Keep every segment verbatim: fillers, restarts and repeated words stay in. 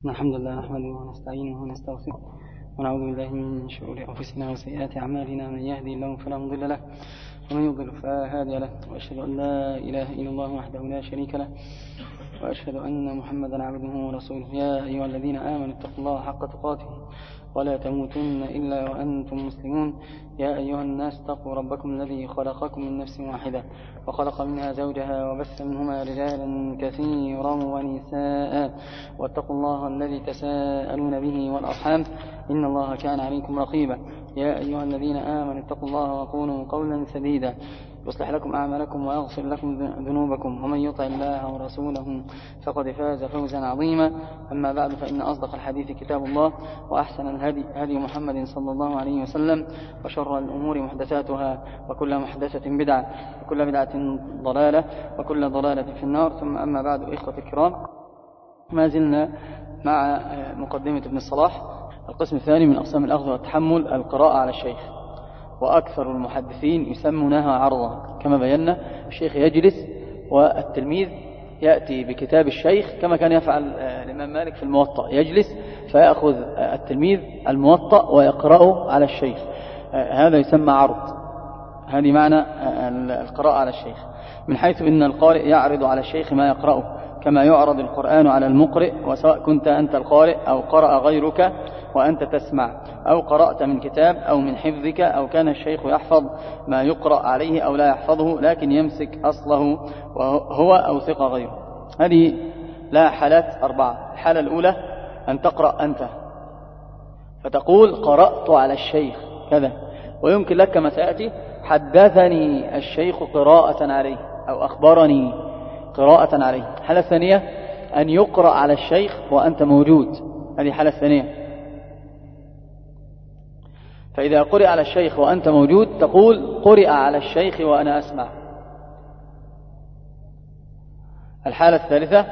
الحمد لله نحمده ونستعينه ونستغفره ونعوذ بالله من شرور أنفسنا وسيئات أعمالنا، من يهدي الله فلا مضل له ومن يضلل فلا هادي له، وأشهد أن لا إله إلا الله وحده لا شريك له، وأشهد أن محمدا عبده ورسوله. يا أيها الذين آمنوا اتقوا الله حق تقاته ولا تموتن إلا وأنتم مسلمون. يا أيها الناس اتقوا ربكم الذي خلقكم من نفس واحدة وخلق منها زوجها وبث منهما رجالا كثيرا ونساء، واتقوا الله الذي تساءلون به والأرحام إن الله كان عليكم رقيبا. يا أيها الذين آمنوا اتقوا الله وقولوا قولا سديدا يصلح لكم أعمالكم ويغفر لكم ذنوبكم، ومن يطع الله ورسوله فقد فاز فوزا عظيما. أما بعد، فإن أصدق الحديث كتاب الله، وأحسن الهدي هدي محمد صلى الله عليه وسلم، وشر الأمور محدثاتها، وكل محدثة بدعة، وكل بدعة ضلالة، وكل ضلالة في النار. ثم أما بعد، إخوة الكرام، ما زلنا مع مقدمة ابن الصلاح، القسم الثاني من أقسام الأخذ والتحمل، القراءة على الشيخ. وأكثر المحدثين يسمونها عرضا، كما بينا الشيخ يجلس والتلميذ يأتي بكتاب الشيخ كما كان يفعل الإمام مالك في الموطأ، يجلس فيأخذ التلميذ الموطأ ويقرأه على الشيخ، هذا يسمى عرض. هذه معنى القراءة على الشيخ، من حيث إن القارئ يعرض على الشيخ ما يقرأه كما يعرض القرآن على المقرئ، وسواء كنت أنت القارئ أو قرأ غيرك وأنت تسمع، أو قرأت من كتاب أو من حفظك، أو كان الشيخ يحفظ ما يقرأ عليه أو لا يحفظه لكن يمسك أصله هو أو ثقة غيره. هذه لها حالات أربعة. الحالة الأولى أن تقرأ أنت فتقول قرأت على الشيخ كذا، ويمكن لك كما سيأتي حدثني الشيخ قراءة عليه أو أخبرني قراءة عليه. الحالة الثانية أن يقرأ على الشيخ وأنت موجود، هذه الحالة الثانية. فإذا قرئ على الشيخ وأنت موجود تقول قرئ على الشيخ وأنا أسمع. الحالة الثالثة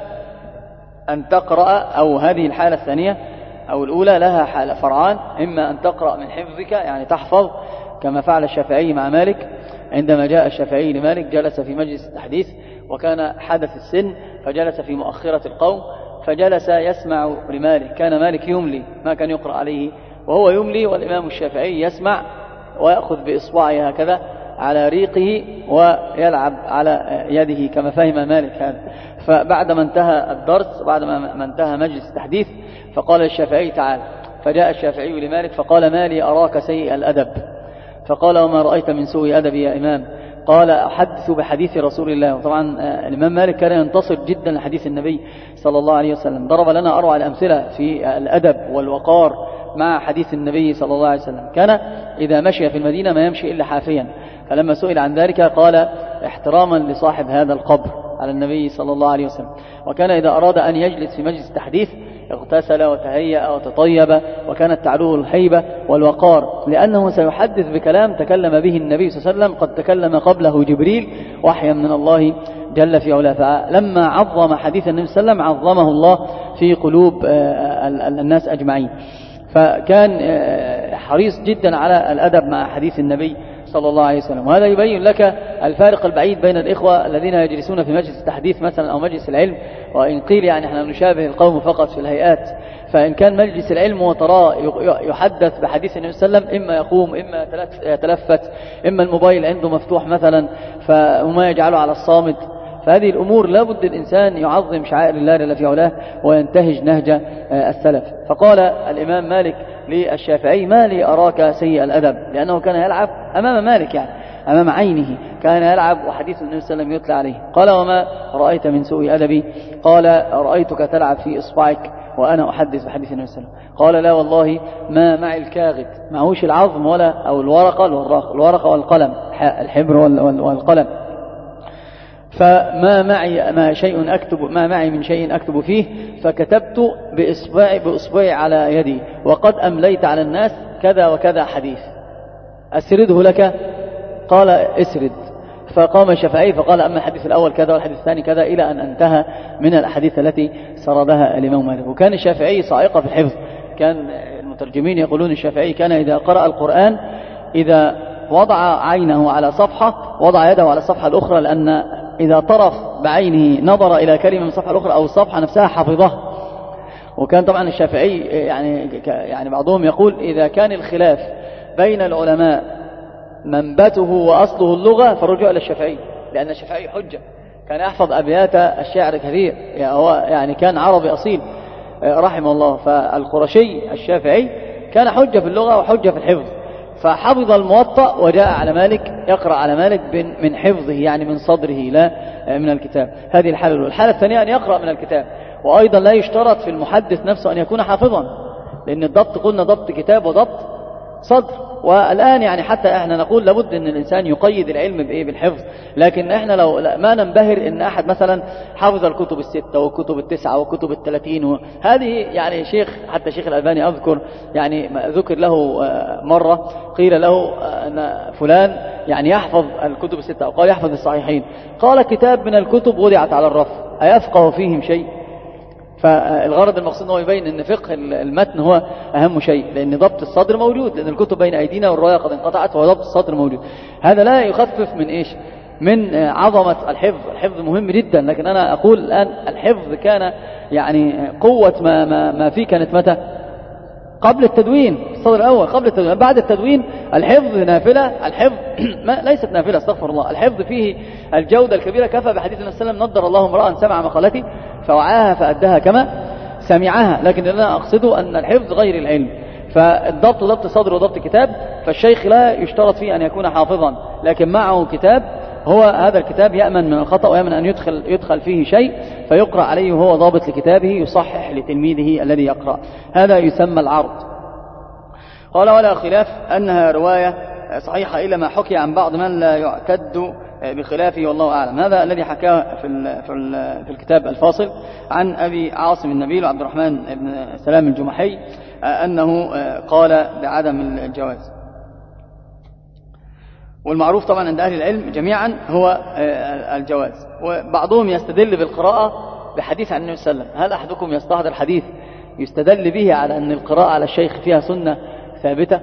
أن تقرأ، أو هذه الحالة الثانية أو الأولى لها حالة فرعان، إما أن تقرأ من حفظك يعني تحفظ كما فعل الشافعي مع مالك. عندما جاء الشافعي لمالك جلس في مجلس التحديث، وكان حدث السن فجلس في مؤخرة القوم، فجلس يسمع لمالك. كان مالك يملي، ما كان يقرأ عليه، وهو يملي والإمام الشافعي يسمع ويأخذ بإصبعه هكذا على ريقه ويلعب على يده كما فهم مالك هذا. فبعدما انتهى الدرس، بعد ما انتهى مجلس التحديث، فقال الشافعي تعال. فجاء الشافعي لمالك فقال ما لي أراك سيء الأدب؟ فقال وما رأيت من سوء أدبي يا إمام؟ قال أحدث بحديث رسول الله. وطبعا الإمام مالك كان ينتصر جدا لحديث النبي صلى الله عليه وسلم، ضرب لنا أروع الأمثلة في الأدب والوقار مع حديث النبي صلى الله عليه وسلم. كان إذا مشي في المدينة ما يمشي إلا حافيا، فلما سئل عن ذلك قال احتراما لصاحب هذا القبر على النبي صلى الله عليه وسلم. وكان إذا أراد أن يجلس في مجلس التحديث اغتسل وتهيأ وتطيب، وكانت تعلوه الهيبة والوقار، لأنه سيحدث بكلام تكلم به النبي صلى الله عليه وسلم، قد تكلم قبله جبريل وحيا من الله جل في علاه. فلما عظم حديث النبي صلى الله عليه وسلم عظمه الله في قلوب الناس أجمعين، فكان حريص جدا على الأدب مع حديث النبي صلى الله عليه وسلم. وهذا يبين لك الفارق البعيد بين الإخوة الذين يجلسون في مجلس التحديث مثلا أو مجلس العلم، وإن قيل يعني احنا نشابه القوم فقط في الهيئات. فإن كان مجلس العلم وتراه يحدث بحديث النبي صلى الله عليه وسلم، إما يقوم إما يتلفت، إما الموبايل عنده مفتوح مثلا فما يجعله على الصامت. فهذه الأمور لا بد الإنسان يعظم شعائر الله جل في علاه وينتهج نهج السلف. فقال الإمام مالك للشافعي ما لي أراك سيء الأدب، لأنه كان يلعب أمام مالك، يعني أمام عينه كان يلعب وحديث النبي صلى الله عليه وسلم يتلى عليه. قال وما رأيت من سوء أدبي؟ قال رأيتك تلعب في إصبعك وأنا أحدث بحديث النبي صلى الله عليه وسلم. قال لا والله ما معي الكاغد، معهوش العظم ولا أو الورقة الورقة والقلم، الحبر والقلم، فما معي ما شيء أكتب ما معي من شيء أكتب فيه، فكتبت بإصبعي بإصبعي على يدي، وقد أمليت على الناس كذا وكذا حديث، أسرده لك؟ قال اسرد. فقام الشافعي فقال أما الحديث الأول كذا والحديث الثاني كذا، إلى أن انتهى من الأحاديث التي سردها الإمام مالك. وكان الشافعي صائقة في الحفظ، كان المترجمين يقولون الشافعي كان إذا قرأ القرآن إذا وضع عينه على صفحة وضع يده على الصفحة الأخرى، لأن إذا طرف بعينه نظر إلى كلمة من الصفحة الأخرى أو الصفحة نفسها حفظها، وكان طبعا الشافعي يعني يعني بعضهم يقول إذا كان الخلاف بين العلماء منبته وأصله اللغة فالرجوع إلى الشافعي، لأن الشافعي حجة، كان يحفظ أبيات الشعر كثير، يعني هو يعني كان عربي أصيل رحمه الله. فالقرشي الشافعي كان حجة في اللغة وحجة في الحفظ، فحفظ الموطأ وجاء على مالك يقرأ على مالك من حفظه، يعني من صدره لا من الكتاب. هذه الحالة الأولى. الحالة الثانية أن يقرأ من الكتاب، وأيضا لا يشترط في المحدث نفسه أن يكون حافظا، لأن الضبط قلنا ضبط كتاب وضبط صدر. والآن يعني حتى احنا نقول لابد ان الانسان يقيد العلم بايه؟ بالحفظ. لكن احنا لو ما ننبهر ان احد مثلا حافظ الكتب الستة والكتب التسعة والكتب الثلاثين، هذه يعني شيخ حتى شيخ الألباني اذكر يعني ذكر له مرة قيل له ان فلان يعني يحفظ الكتب الستة او قال يحفظ الصحيحين، قال كتاب من الكتب وضعت على الرف أيفقه فيهم شيء؟ فالغرض المقصود هو يبين ان فقه المتن هو اهم شيء، لان ضبط الصدر موجود، لان الكتب بين ايدينا والروايه قد انقطعت وضبط الصدر موجود. هذا لا يخفف من ايش؟ من عظمه الحفظ. الحفظ مهم جدا، لكن انا اقول الان الحفظ كان يعني قوه ما ما, ما فيه كانت متى؟ قبل التدوين، الصدر الاول قبل التدوين. بعد التدوين الحفظ نافله، الحفظ ما ليست نافله استغفر الله، الحفظ فيه الجوده الكبيره. كفى بحديث النبي صلى الله عليه وسلم نضر الله امرأ سمع مقالتي فوعاها فأداها كما سمعها. لكن اللي أنا أقصده أن الحفظ غير العلم، فالضبط ضبط صدر وضبط كتاب. فالشيخ لا يشترط فيه أن يكون حافظا، لكن معه كتاب، هو هذا الكتاب يأمن من الخطأ ويأمن أن يدخل, يدخل فيه شيء فيقرأ عليه وهو ضابط لكتابه، يصحح لتلميذه الذي يقرأ. هذا يسمى العرض. قال ولا خلاف أنها رواية صحيحة إلا ما حكي عن بعض من لا يعتد بخلافه والله أعلم. هذا الذي حكاه في في في الكتاب الفاصل عن أبي عاصم النبيل وعبد الرحمن بن سلام الجمحي أنه قال بعدم الجواز. والمعروف طبعا عند أهل العلم جميعا هو الجواز. وبعضهم يستدل بالقراءة بحديث عن النبي صلى الله عليه وسلم. هل أحدكم يستحضر حديث يستدل به على أن القراءة على الشيخ فيها سنة ثابتة؟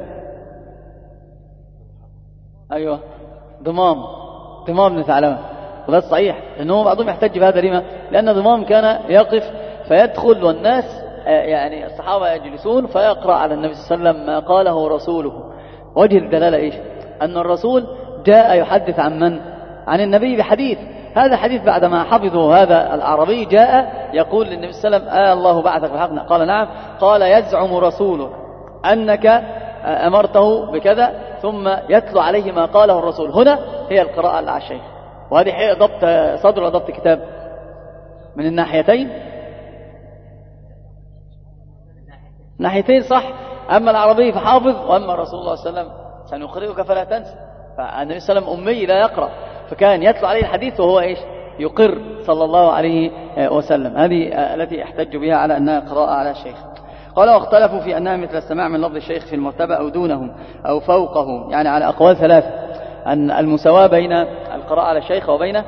أيوة ضمام ضمام بن ثعلبة، وده صحيح، لأنه بعضهم يحتج بهذا لما؟ لأن ضمام كان يقف فيدخل والناس يعني الصحابة يجلسون فيقرأ على النبي صلى الله عليه وسلم ما قاله رسوله. وجه الدلالة إيش؟ أن الرسول جاء يحدث عن من؟ عن النبي بحديث. هذا حديث بعدما حفظه هذا العربي جاء يقول للنبي صلى الله عليه وسلم آه الله بعثك بالحق؟ قال نعم. قال يزعم رسولك أنك أمرته بكذا، ثم يتلو عليه ما قاله الرسول. هنا هي القراءة على الشيخ. وهذه هي ضبط صدر وضبط كتاب من الناحيتين ناحيتين صح. أما العربي فحافظ، وأما رسول الله صلى الله عليه وسلم سنقرئك فلا تنسى. فالنبي صلى الله عليه وسلم أمي لا يقرأ، فكان يتلو عليه الحديث وهو إيش؟ يقر صلى الله عليه وسلم. هذه التي احتج بها على أنها قراءة على الشيخ. قال واختلفوا في أنها مثل السماع من لفظ الشيخ في المرتبة أو دونه أو فوقه، يعني على أقوال ثلاثة. أن المساواة بين القراءة على الشيخ وبين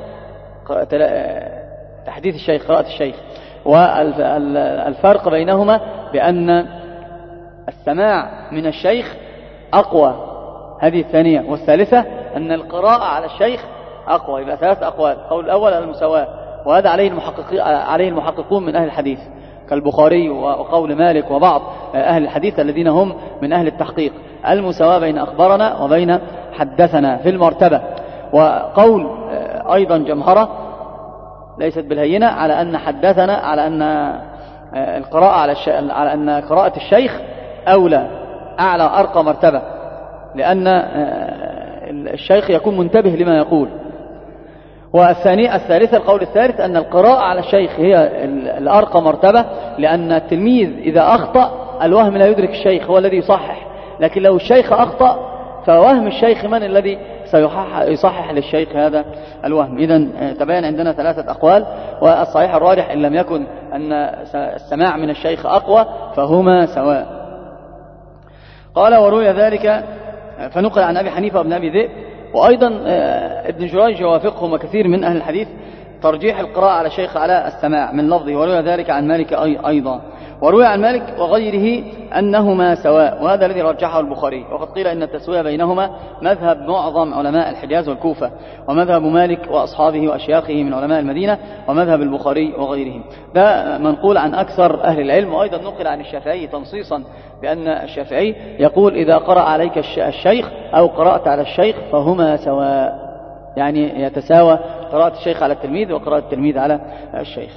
تحديث الشيخ قراءة الشيخ، والفرق بينهما بأن السماع من الشيخ أقوى، هذه الثانية. والثالثة أن القراءة على الشيخ أقوى. يبقى ثلاث أقوال. القول الأول المساواة، وهذا عليه عليه المحققون من أهل الحديث كالبخاري وقول مالك وبعض أهل الحديث الذين هم من أهل التحقيق. المساواة بين أخبرنا وبين حدثنا في المرتبة. وقول أيضا جمهرة ليست بالهينة على أن حدثنا، على أن القراءة على على أن قراءة الشيخ أولى، أعلى أرقى مرتبة، لأن الشيخ يكون منتبه لما يقول. والثانية الثالثة القول الثالث أن القراءة على الشيخ هي الأرقى مرتبة، لأن التلميذ إذا أخطأ الوهم لا يدرك الشيخ، هو الذي يصحح. لكن لو الشيخ أخطأ فوهم الشيخ من الذي سيصحح للشيخ هذا الوهم. إذن تبين عندنا ثلاثة أقوال، والصحيح الراجح إن لم يكن أن السماع من الشيخ أقوى فهما سواء. قال وروي ذلك فنقل عن أبي حنيفة وابن أبي ذئب، وأيضا ابن جريج يوافقهم وكثير من أهل الحديث ترجيح القراءة على الشيخ على السماع من لفظه، وروي ذلك عن مالك أيضا، وروي عن مالك وغيره أنهما سواء، وهذا الذي رجحه البخاري. وقد قيل إن التسوية بينهما مذهب معظم علماء الحجاز والكوفة، ومذهب مالك وأصحابه وأشياخه من علماء المدينة، ومذهب البخاري وغيرهم. ده منقول عن أكثر أهل العلم، وأيضا نقل عن الشافعي تنصيصا بأن الشافعي يقول إذا قرأ عليك الشيخ أو قرأت على الشيخ فهما سواء، يعني يتساوى قراءة الشيخ على التلميذ وقراءة التلميذ على الشيخ.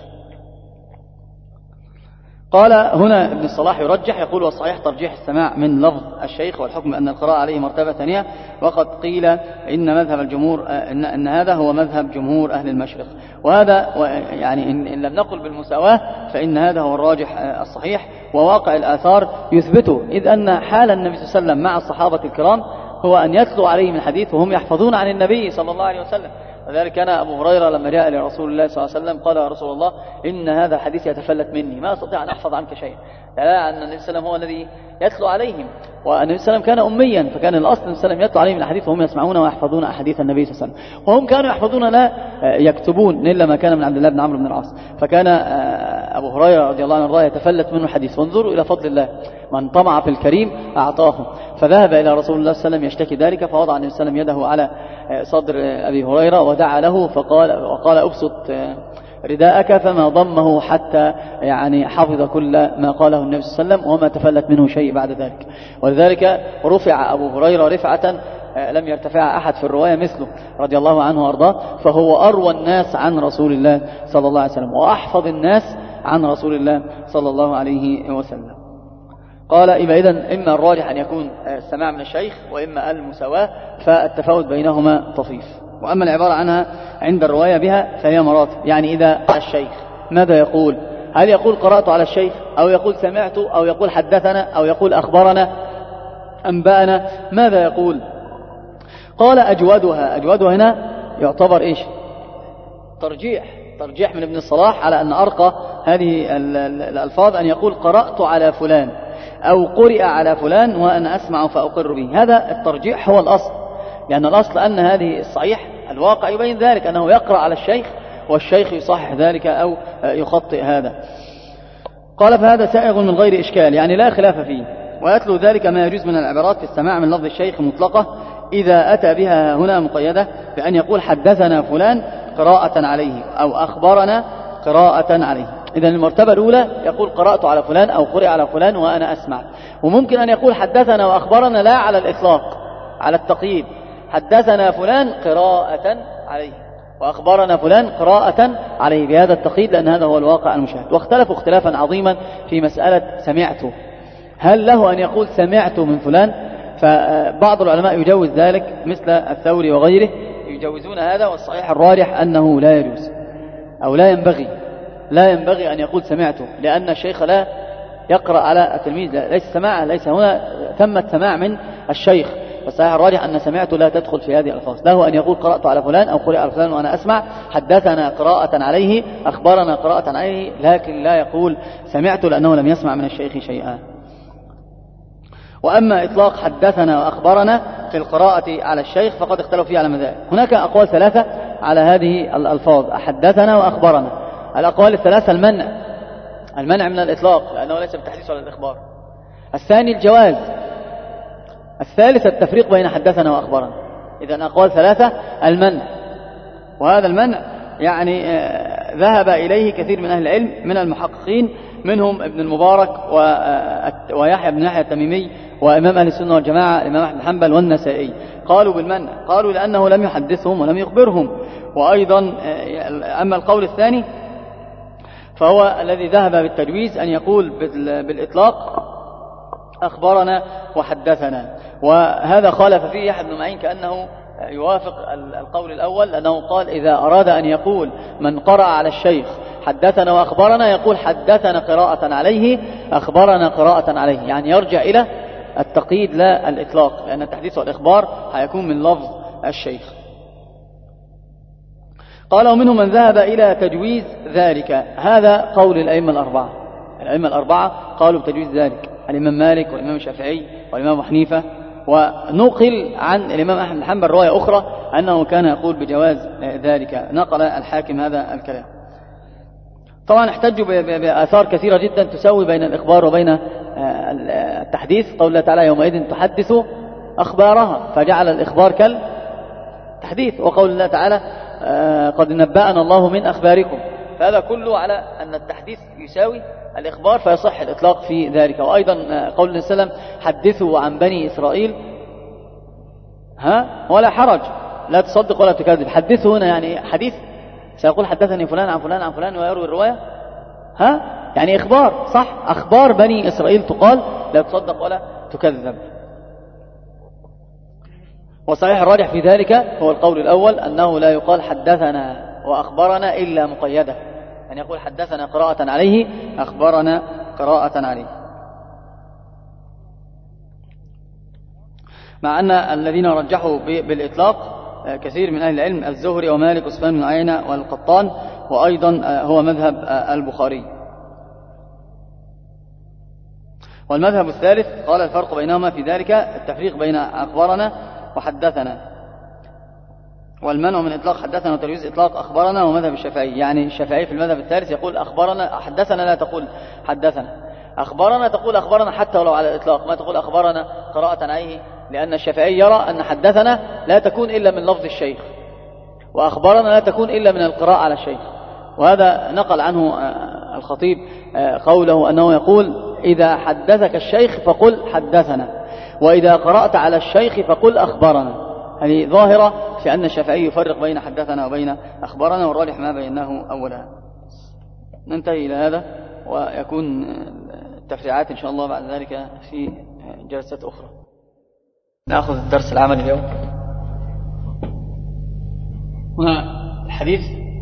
قال هنا ابن الصلاح يرجح، يقول والصحيح ترجيح السماع من لفظ الشيخ، والحكم أن القراءة عليه مرتبة ثانية. وقد قيل إن مذهب الجمهور إن, إن هذا هو مذهب جمهور أهل المشرق، وهذا يعني إن, إن لم نقل بالمساواة فإن هذا هو الراجح الصحيح، وواقع الآثار يثبته، إذ أن حال النبي صلى الله عليه وسلم مع الصحابة الكرام هو أن يتلو عليهم الحديث وهم يحفظون عن النبي صلى الله عليه وسلم. وذلك كان أبو هريرة لما جاء لرسول الله صلى الله عليه وسلم قال يا رسول الله إن هذا الحديث يتفلت مني، ما أستطيع أن أحفظ عنك شيئا، لا أن النبي صلى الله عليه وسلم هو الذي يتلو عليهم، والنبي صلى الله عليه وسلم كان أميا، فكان الأصل النبي صلى الله عليه وسلم يتلو عليهم الحديث وهم يسمعون ويحفظون أحاديث النبي صلى الله عليه وسلم، وهم كانوا يحفظون لا يكتبون إلا ما كان من عبد الله بن عمرو بن العاص. فكان أبو هريرة رضي الله عنه يتفلت منه الحديث. وانظروا إلى فضل الله، من طمع في الكريم أعطاه. فذهب إلى رسول الله صلى الله عليه وسلم يشتكي ذلك، فوضع النبي صلى الله عليه وسلم يده على صدر أبي هريرة ودعا له فقال وقال أبسط رداءك، فما ضمه حتى يعني حفظ كل ما قاله النبي صلى الله عليه وسلم وما تفلت منه شيء بعد ذلك. ولذلك رفع أبو هريرة رفعة لم يرتفع أحد في الرواية مثله رضي الله عنه وأرضاه، فهو أروى الناس عن رسول الله صلى الله عليه وسلم وأحفظ الناس عن رسول الله صلى الله عليه وسلم. قال إما إذن إما الراجح أن يكون السماع من الشيخ وإما المساواة، فالتفاوت بينهما طفيف. وأما العبارة عنها عند الرواية بها فهي مراتب، يعني إذا الشيخ ماذا يقول؟ هل يقول قرأت على الشيخ، أو يقول سمعت، أو يقول حدثنا، أو يقول أخبرنا، أنبأنا، ماذا يقول؟ قال أجودها. أجودها هنا يعتبر إيش؟ ترجيح ترجيح من ابن الصلاح على أن أرقى هذه الألفاظ أن يقول قرأت على فلان أو قرئ على فلان وأنا أسمع فأقر به. هذا الترجيح هو الأصل، لأن الأصل أن هذه الصحيح الواقع يبين ذلك، أنه يقرأ على الشيخ والشيخ يصحح ذلك أو يخطئ هذا. قال فهذا سائغ من غير إشكال، يعني لا خلاف فيه. ويتلو ذلك ما يجوز من العبارات في السماع من لفظ الشيخ مطلقة إذا أتى بها هنا مقيدة بأن يقول حدثنا فلان قراءة عليه أو أخبرنا قراءة عليه. إذن المرتبة الأولى يقول قرأت على فلان أو قرئ على فلان وأنا أسمع. وممكن أن يقول حدثنا وأخبرنا لا على الإطلاق، على التقييد، حدثنا فلان قراءة عليه وأخبرنا فلان قراءة عليه بهذا التقييد، لأن هذا هو الواقع المشاهد. واختلفوا اختلافا عظيما في مسألة سمعته، هل له أن يقول سمعت من فلان؟ فبعض العلماء يجوز ذلك مثل الثوري وغيره يجوزون هذا، والصحيح الراجح أنه لا يجوز أو لا ينبغي لا ينبغي أن يقول سمعته، لأن الشيخ لا يقرأ على التلميذ، ليس سماع، ليس هنا ثمة سماع من الشيخ. والصحيح الراجح أن سمعته لا تدخل في هذه الألفاظ، له أن يقول قرأت على فلان أو قرئ على فلان وأنا أسمع، حدثنا قراءة عليه، أخبرنا قراءة عليه، لكن لا يقول سمعته لأنه لم يسمع من الشيخ شيئا. وأما إطلاق حدثنا وأخبرنا في القراءة على الشيخ فقد اختلفوا فيه على مذاهب. هناك أقوال ثلاثة على هذه الألفاظ حدثنا وأخبرنا. الأقوال الثلاثة المنع المنع من الإطلاق لأنه ليس بالتحديث ولا الإخبار. الثاني الجواز. الثالث التفريق بين حدثنا وأخبرنا. إذن أقوال ثلاثة المنع، وهذا المنع يعني ذهب إليه كثير من أهل العلم من المحققين، منهم ابن المبارك ويحيى بن يحيى التميمي وإمام أهل السنة والجماعة الإمام أحمد بن حنبل والنسائي. قالوا بالمنع، قالوا لأنه لم يحدثهم ولم يخبرهم. وأيضا أما القول الثاني فهو الذي ذهب بالتجويز أن يقول بالإطلاق أخبرنا وحدثنا، وهذا خالف فيه يحيى بن معين كأنه يوافق القول الأول، لأنه قال إذا أراد أن يقول من قرأ على الشيخ حدثنا وأخبرنا يقول حدثنا قراءة عليه، أخبرنا قراءة عليه، يعني يرجع إلى التقييد لا الإطلاق، لأن التحديث والإخبار هيكون من لفظ الشيخ. قال ومنهم من ذهب إلى تجويز ذلك. هذا قول الأئمة الأربعة. الأئمة الأربعة قالوا بتجويز ذلك، الإمام مالك والإمام الشافعي والإمام أبو حنيفة ونقل عن الإمام أحمد بن حنبل رواية أخرى أنه كان يقول بجواز ذلك، نقل الحاكم هذا الكلام. طبعا احتجوا بآثار كثيرة جدا تسوي بين الإخبار وبين التحديث. قول الله تعالى يومئذ تحدث أخبارها، فجعل الإخبار كالتحديث. وقول الله تعالى قد نبأنا الله من أخباركم، فهذا كله على أن التحديث يساوي الإخبار، فيصح الإطلاق في ذلك. وأيضا قول الله عليه وسلم حدثوا عن بني إسرائيل ها ولا حرج، لا تصدق ولا تكذب. حدثوا هنا يعني حديث، سيقول حدثني فلان عن فلان عن فلان ويروي الرواية، ها يعني إخبار، صح، أخبار بني إسرائيل تقال لا تصدق ولا تكذب. وصحيح الراجح في ذلك هو القول الأول، أنه لا يقال حدثنا وأخبرنا إلا مقيدة، أن يقول حدثنا قراءة عليه، أخبرنا قراءة عليه. مع أن الذين رجحوا بالإطلاق كثير من أهل العلم، الزهري ومالك وسفيان بن عيينة والقطان، وأيضا هو مذهب البخاري. والمذهب الثالث قال الفرق بينهما في ذلك التفريق بين أخبرنا وحدثنا، والمنع من إطلاق حدثنا وتجويز إطلاق أخبرنا، ومذهب الشافعي. يعني الشافعي في المذهب الثالث يقول أخبرنا، حدثنا لا تقول حدثنا، أخبرنا تقول أخبرنا حتى ولو على الإطلاق، ما تقول أخبرنا قراءة عليه، لأن الشافعي يرى أن حدثنا لا تكون إلا من لفظ الشيخ، وأخبرنا لا تكون إلا من القراءة على الشيخ. وهذا نقل عنه الخطيب قوله أنه يقول إذا حدثك الشيخ فقل حدثنا، وإذا قرأت على الشيخ فقل أخبرنا. هذه ظاهرة في أن الشافعي يفرق بين حدثنا وبين أخبرنا، والراجح ما بينه أولا. ننتهي إلى هذا، ويكون التفريعات إن شاء الله بعد ذلك في جلسات أخرى. نأخذ الدرس العمل اليوم. هنا الحديث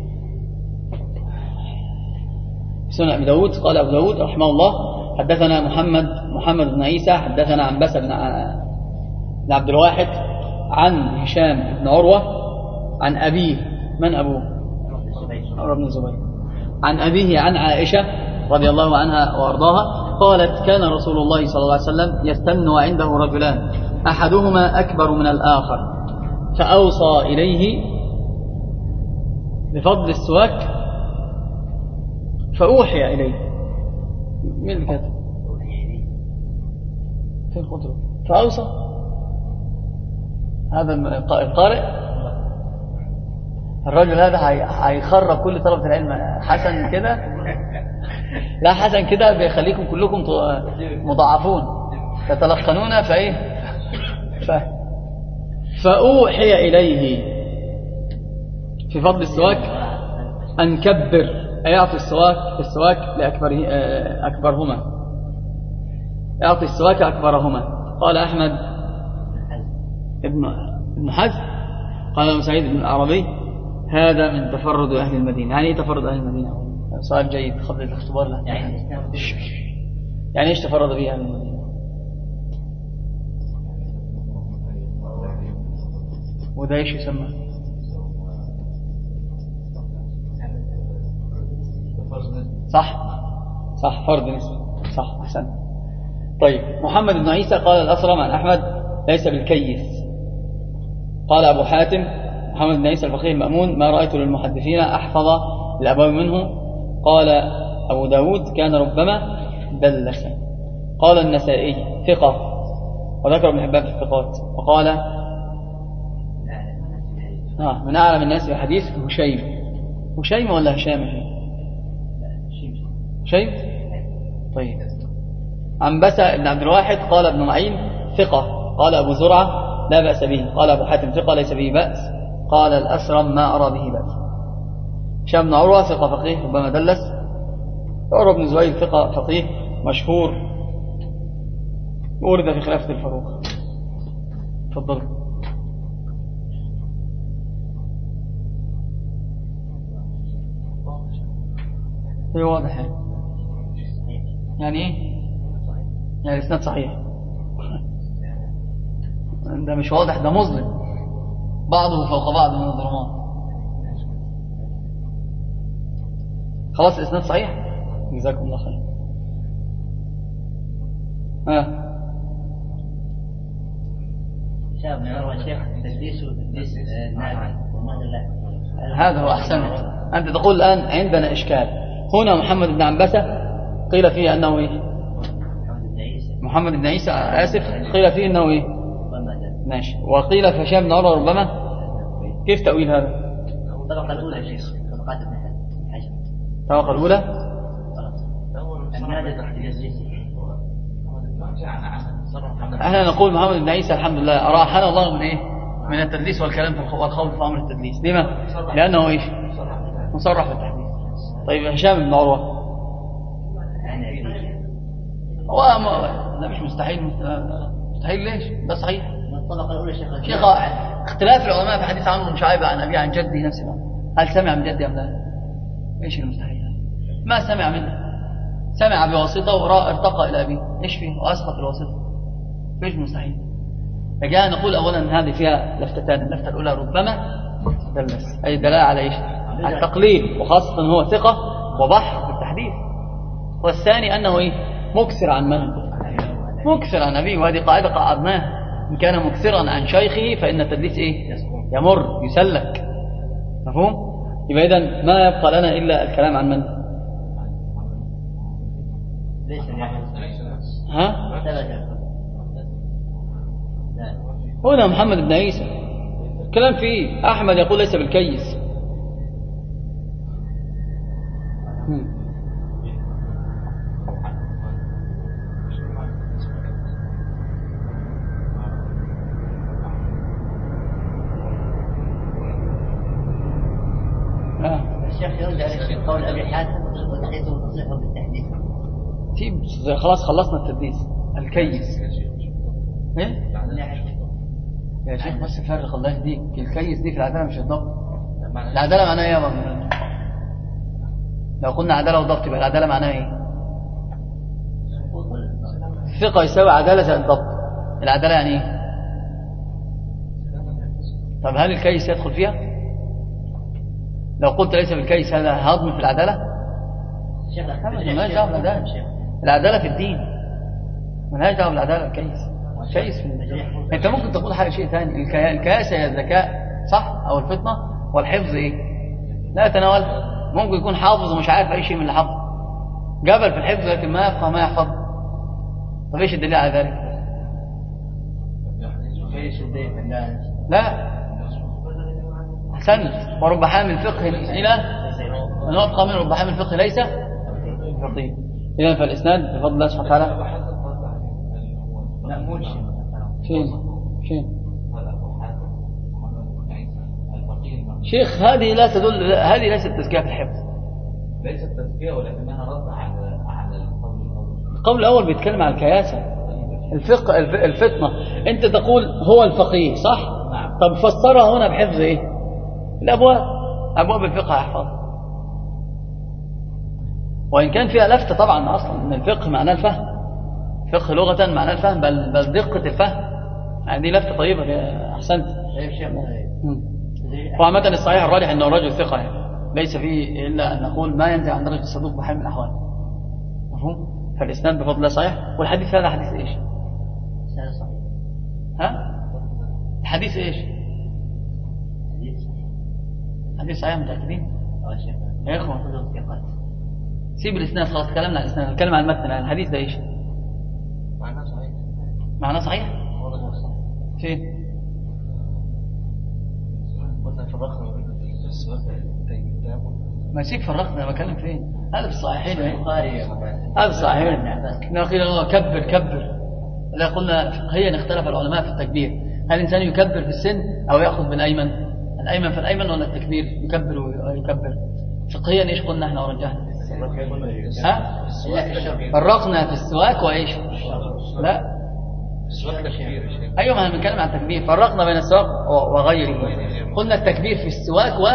سنن أبي داود. قال أبو داود رحمه الله حدثنا محمد محمد بن عيسى حدثنا عنبسة بن عبد الواحد عن هشام بن عروة عن أبيه. من أبوه؟ عروة بن الزبير. عن أبيه عن عائشة رضي الله عنها وأرضاها قالت كان رسول الله صلى الله عليه وسلم يستن وعنده رجلان أحدهما أكبر من الآخر، فأوصى إليه بفضل السواك فأوحي إليه. من الكاتب؟ فين خطره؟ فأوصى هذا القارئ. الرجل هذا هيخرب كل طلبة العلم. حسن كده، لا حسن كده بيخليكم كلكم مضاعفون تتلقنون فإيه ف... فأوحي إليه في فضل السواك أن كبر، أيعطي السواك السواك لأكبره أكبرهما، أعطي السواك أكبرهما. قال أحمد ابن ابن حزم قال ابن سعيد بن العربي هذا من تفرد أهل المدينة. يعني إيه تفرد أهل المدينة؟ سؤال جيد قبل الاختبار له. يعني إيش تفرد به أهل المدينة؟ وده إيش يسمى؟ صح صح فرض نسبي، صح أحسن. طيب محمد بن عيسى قال الأسرم عن أحمد ليس بالكيس. قال أبو حاتم محمد بن عيسى الفقيه المأمون ما رأيت للمحدثين أحفظ الأبوي منه. قال أبو داود كان ربما دلس. قال النسائي ثقة، وذكر ابن حبان في الثقات. وقال آه من أعلم الناس بحديث هشيم. هشيم ولا هشام؟ هشيم. طيب عنبسة بن عبد الواحد قال ابن معين ثقة. قال أبو زرعة لا بأس به. قال أبو حاتم ثقة ليس به بأس. قال الأسرم ما أرى به بأس. هشام بن عروة ثقة فقيه ربما دلس. عروة بن زبير ثقة فقيه مشهور ورد في خلافة الفاروق. تفضل. هي واضح يعني ايه؟ يعني الاسناد صحيح. ده مش واضح، ده مظلم، بعضه فوق بعض من الظلمات. خلاص الاسناد صحيح. جزاكم الله خير. ها ابن عمر شيخ تدليس وتدليس نافع وماذا لا. هذا هو أحسن. أنت تقول الآن عندنا إشكال هنا. محمد بن عنبسة قيل فيه أنه إيه؟ محمد بن عيسى آسف قيل فيه أنه إيه؟ ماشي. وقيل في هشام بن عروة ربما. كيف تأويل هذا؟ الطبقة الأولى يا شيخ طبقات ابن حجر. الطبقة الأولى احنا نقول محمد بن عيسى الحمد لله أراحنا الله من إيه؟ من التدليس والكلام في والخوض في أمر التدليس. لما؟ لأنه إيش؟ مصرح بالتحديث. طيب هشام بن عروة هو لا مش مستحيل. مستحيل ليش؟ ده صحيح. الطبقة الأولى شيخ شيخ اختلاف العلماء في حديث عمرو بن شعيب عن أبيه عن جده نفس الأمر. هل سمع من جده أم لا؟ ايش المستحيل؟ ما سمع منه، سمع بواسطة وارتقى إلى أبيه، ايش فيه؟ وأسقط الواسطة، ايش مستحيل؟ فجاء نقول أولا هذه فيها لفتتان. اللفتة الأولى ربما دلس، أي دلالة على ايش؟ على التقليل، وخاصة هو ثقة وبحر في التحديث. والثاني أنه إيه؟ مكثر عن من؟ مكثر عن أبيه، وهذه قاعدة قعدناها. إن كان مكثرا عن شيخه فإن التدليس إيه؟ يمر يسلك. مفهوم؟ يبقى إذن ما يبقى لنا إلا الكلام عن من؟ ها؟ هنا محمد بن عيسى الكلام فيه. أحمد يقول ليس بالكيس. الشيخ يرجع للشيخ قول أبي حاتم وتحديثه وتصريحه بالتحديث. طيب خلاص خلصنا التدليس. الكيس ايه يا شيخ بس فرق الله يهديك. الكيس دي في العدالة مش الضبط. العدالة معناها ايه يا بابا؟ لو قلنا عدالة وضبط يبقى العدالة معناها ايه؟ الثقة يساوي عدالة زي الضبط. العدالة يعني ايه؟ طب هل الكيس يدخل فيها؟ لو قلت ليس بالكيس هذا هضم في العدالة؟ مالهاش دعوة بالعدالة. العدالة في الدين مالهاش دعوة بالعدالة. الكيس كيس في الدين. انت ممكن تقول حاجة شيء ثاني. الكياسة هي الذكاء صح او الفطنة، والحفظ ايه؟ لا يتناول. ممكن يكون حافظ ومش عارف اي شيء من اللي حافظ، جبل في الحفظ لكن ما يفقه ما يحفظ. طب ايش الدليل على ذلك؟ لا أحسنت. ورب حامل فقه إلى من وفق من رب حامل فقه ليس فقيه. إذن فالإسناد بفضل الله سبحانه وتعالى فين فين شيخ. هذه لا تدل، هذه ليست تزكية في الحفظ، ليست تزكية ولكنها رد على على القول الأول. القول الأول بيتكلم على الكياسة الفقه الفتنة. أنت تقول هو الفقيه صح؟ نعم. طب فسرها هنا بحفظ إيه؟ الأبواب، أبواب الفقه يحفظ. وإن كان فيها لفتة طبعا أصلا من الفقه معناه الفهم. فقه لغة معناه الفهم، بل, بل دقة الفهم. يعني دي لفتة طيبة. أحسنت. وعامة الصحيح الراجح أنه رجل ثقة يعني. ليس فيه إلا أن نقول ما ينزع عن درجة الصدوق بحال من الأحوال. مفهوم؟ فالإسناد بفضل الله صحيح. والحديث هذا حديث إيش؟ ها؟ الحديث إيش؟ حديث صحيح متأكدين؟ يا إخوة سيب الإسناد خلاص. كلامنا عن الإسناد، نتكلم عن المتن. الحديث ده إيش؟ معناه صحيح. معناه صحيح؟ فين؟ قلنا فرقنا في السؤال ما سيب فرقنا. أنا بكلم فين؟ هذا في الصحيحين. هذا في الصحيحين. نقول الله كبر كبر. لا قلنا فقهيا اختلف العلماء في التكبير. هل الإنسان يكبر في السن أو يأخذ بالأيمن؟ الأيمن في الأيمن ولا التكبير يكبر ويكبر؟ فقهيا إيش قلنا إحنا ورجعنا؟ ها؟ فرقنا في السواك وإيش؟ لا أيوة ما بنتكلم عن التكبير. فرقنا بين السواك وغيره. قلنا التكبير في السواك و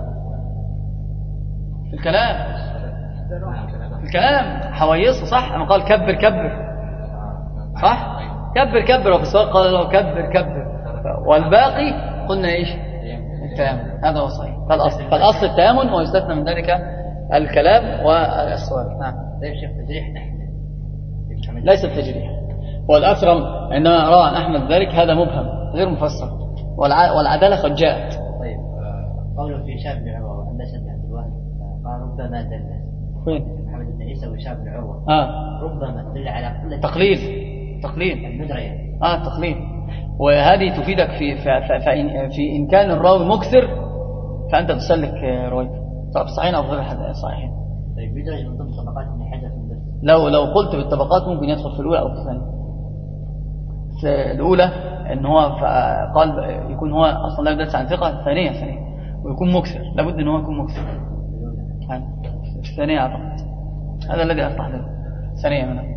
في الكلام. في الكلام حويصه صح. أنا قال كبر كبر صح. كبر كبر. وفي السواك قال له كبر كبر. والباقي قلنا إيش؟ التيامن. هذا هو صحيح. فالأصل فالأصل التيامن ويستثنى من ذلك الكلام والسواك. نعم. ليس تجريح. ليس التجريح. والأكرم عندما روى عن أحمد ذلك هذا مبهم غير مفسر، والعدالة قد جاءت. طيب قوله في هشام بن عروة وأن أسد بن عبد الواحد قال ربما دلس وين؟ محمد بن عيسى وهشام بن عروة آه. ربما تدل على قلة تقليل تقليل الندرة يعني. آه تقليل، وهذه تفيدك في في في, في إن كان الراوي مكثر فأنت تسلك روايته طب صحيحين أو غير صحيحين. طيب يدرج من ضمن طبقات ابن حجر في الدرس؟ لو لو قلت بالطبقات ممكن يدخل في الأولى أو في الثانية. الأولى إن هو قال يكون هو أصلا لا يدرس عن ثقة، الثانية ثانية ويكون مكثر، لابد إن هو يكون مكثر. الثانية أعتقد هذا الذي أستحضره ثانية منها.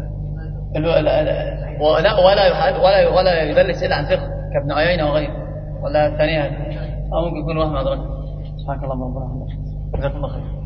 ولا ولا ولا ولا يدرس إلا عن ثقة كابن عيينة وغيره، ولا الثانية أو ممكن يكون وهم أدرك. سبحانك اللهم ربنا وبحمدك، جزاك الله خير.